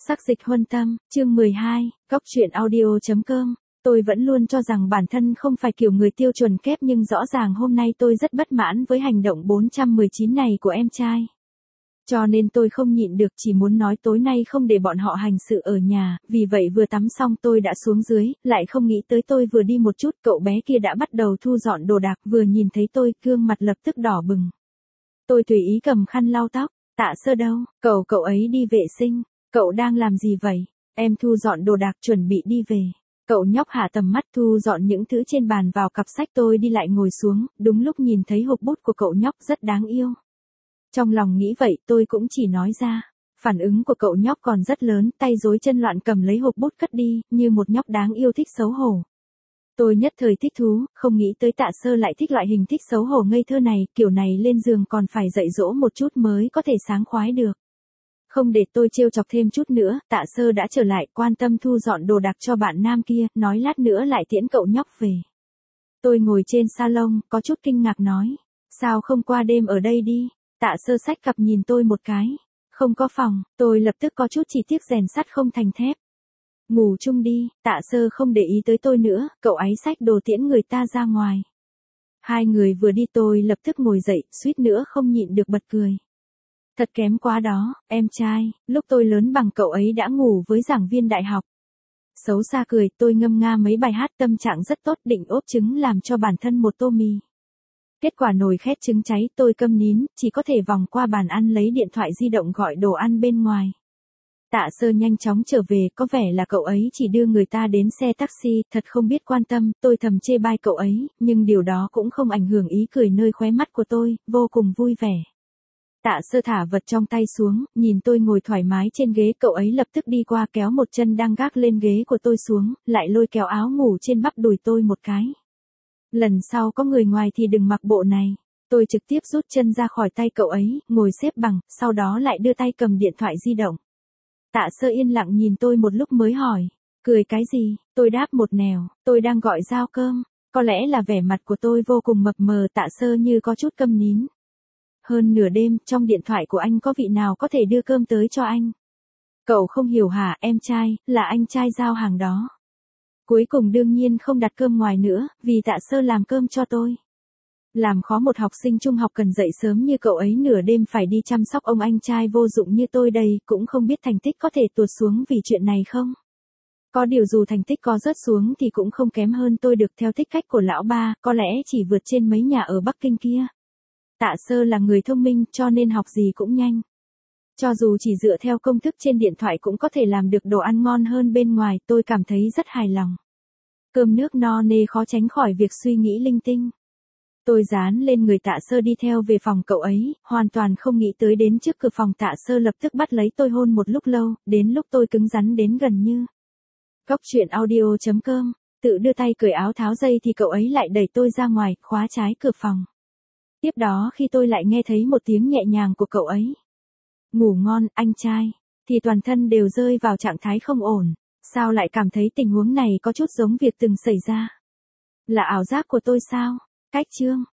Sắc dịch huân tâm, chương 12, góc truyện audio.com. Tôi vẫn luôn cho rằng bản thân không phải kiểu người tiêu chuẩn kép, nhưng rõ ràng hôm nay tôi rất bất mãn với hành động 419 này của em trai. Cho nên tôi không nhịn được, chỉ muốn nói tối nay không để bọn họ hành sự ở nhà, vì vậy vừa tắm xong tôi đã xuống dưới, lại không nghĩ tới tôi vừa đi một chút, cậu bé kia đã bắt đầu thu dọn đồ đạc, vừa nhìn thấy tôi, gương mặt lập tức đỏ bừng. Tôi tùy ý cầm khăn lau tóc. Tạ Sơ đâu, cậu ấy đi vệ sinh. Cậu đang làm gì vậy? Em thu dọn đồ đạc chuẩn bị đi về. Cậu nhóc hạ tầm mắt thu dọn những thứ trên bàn vào cặp sách. Tôi đi lại ngồi xuống, đúng lúc nhìn thấy hộp bút của cậu nhóc rất đáng yêu. Trong lòng nghĩ vậy tôi cũng chỉ nói ra. Phản ứng của cậu nhóc còn rất lớn, tay rối chân loạn cầm lấy hộp bút cất đi, như một nhóc đáng yêu thích xấu hổ. Tôi nhất thời thích thú, không nghĩ tới Tạ Sơ lại thích loại hình thích xấu hổ ngây thơ này, kiểu này lên giường còn phải dạy dỗ một chút mới có thể sảng khoái được. Không để tôi trêu chọc thêm chút nữa, Tạ Sơ đã trở lại, quan tâm thu dọn đồ đạc cho bạn nam kia, nói lát nữa lại tiễn cậu nhóc về. Tôi ngồi trên salon, có chút kinh ngạc nói, sao không qua đêm ở đây đi? Tạ Sơ xách cặp nhìn tôi một cái, không có phòng. Tôi lập tức có chút chỉ tiếc rèn sắt không thành thép. Ngủ chung đi. Tạ Sơ không để ý tới tôi nữa, cậu ấy xách đồ tiễn người ta ra ngoài. Hai người vừa đi tôi lập tức ngồi dậy, suýt nữa không nhịn được bật cười. Thật kém quá đó, em trai, lúc tôi lớn bằng cậu ấy đã ngủ với giảng viên đại học. Xấu xa cười, tôi ngâm nga mấy bài hát, tâm trạng rất tốt, định ốp trứng làm cho bản thân một tô mì. Kết quả nồi khét trứng cháy, tôi câm nín, chỉ có thể vòng qua bàn ăn lấy điện thoại di động gọi đồ ăn bên ngoài. Tạ Sơ nhanh chóng trở về, có vẻ là cậu ấy chỉ đưa người ta đến xe taxi, thật không biết quan tâm. Tôi thầm chê bai cậu ấy, nhưng điều đó cũng không ảnh hưởng ý cười nơi khóe mắt của tôi, vô cùng vui vẻ. Tạ Sơ thả vật trong tay xuống, nhìn tôi ngồi thoải mái trên ghế, cậu ấy lập tức đi qua kéo một chân đang gác lên ghế của tôi xuống, lại lôi kéo áo ngủ trên bắp đùi tôi một cái. Lần sau có người ngoài thì đừng mặc bộ này. Tôi trực tiếp rút chân ra khỏi tay cậu ấy, ngồi xếp bằng, sau đó lại đưa tay cầm điện thoại di động. Tạ Sơ yên lặng nhìn tôi một lúc mới hỏi, cười cái gì? Tôi đáp một nẻo, tôi đang gọi giao cơm. Có lẽ là vẻ mặt của tôi vô cùng mập mờ, Tạ Sơ như có chút câm nín. Hơn nửa đêm, trong điện thoại của anh có vị nào có thể đưa cơm tới cho anh? Cậu không hiểu hả, em trai, là anh trai giao hàng đó. Cuối cùng đương nhiên không đặt cơm ngoài nữa, vì Tạ Sơ làm cơm cho tôi. Làm khó một học sinh trung học cần dậy sớm như cậu ấy nửa đêm phải đi chăm sóc ông anh trai vô dụng như tôi đây, cũng không biết thành tích có thể tụt xuống vì chuyện này không? Có điều dù thành tích có rớt xuống thì cũng không kém hơn tôi được, theo thích cách của lão ba, có lẽ chỉ vượt trên mấy nhà ở Bắc Kinh kia. Tạ Sơ là người thông minh cho nên học gì cũng nhanh. Cho dù chỉ dựa theo công thức trên điện thoại cũng có thể làm được đồ ăn ngon hơn bên ngoài, tôi cảm thấy rất hài lòng. Cơm nước no nê khó tránh khỏi việc suy nghĩ linh tinh. Tôi dán lên người Tạ Sơ đi theo về phòng cậu ấy, hoàn toàn không nghĩ tới đến trước cửa phòng Tạ Sơ lập tức bắt lấy tôi hôn một lúc lâu, đến lúc tôi cứng rắn đến gần như. Góc truyện audio.com, tự đưa tay cởi áo tháo dây thì cậu ấy lại đẩy tôi ra ngoài, khóa trái cửa phòng. Tiếp đó khi tôi lại nghe thấy một tiếng nhẹ nhàng của cậu ấy. Ngủ ngon, anh trai, thì toàn thân đều rơi vào trạng thái không ổn. Sao lại cảm thấy tình huống này có chút giống việc từng xảy ra? Là ảo giác của tôi sao? Cách chương.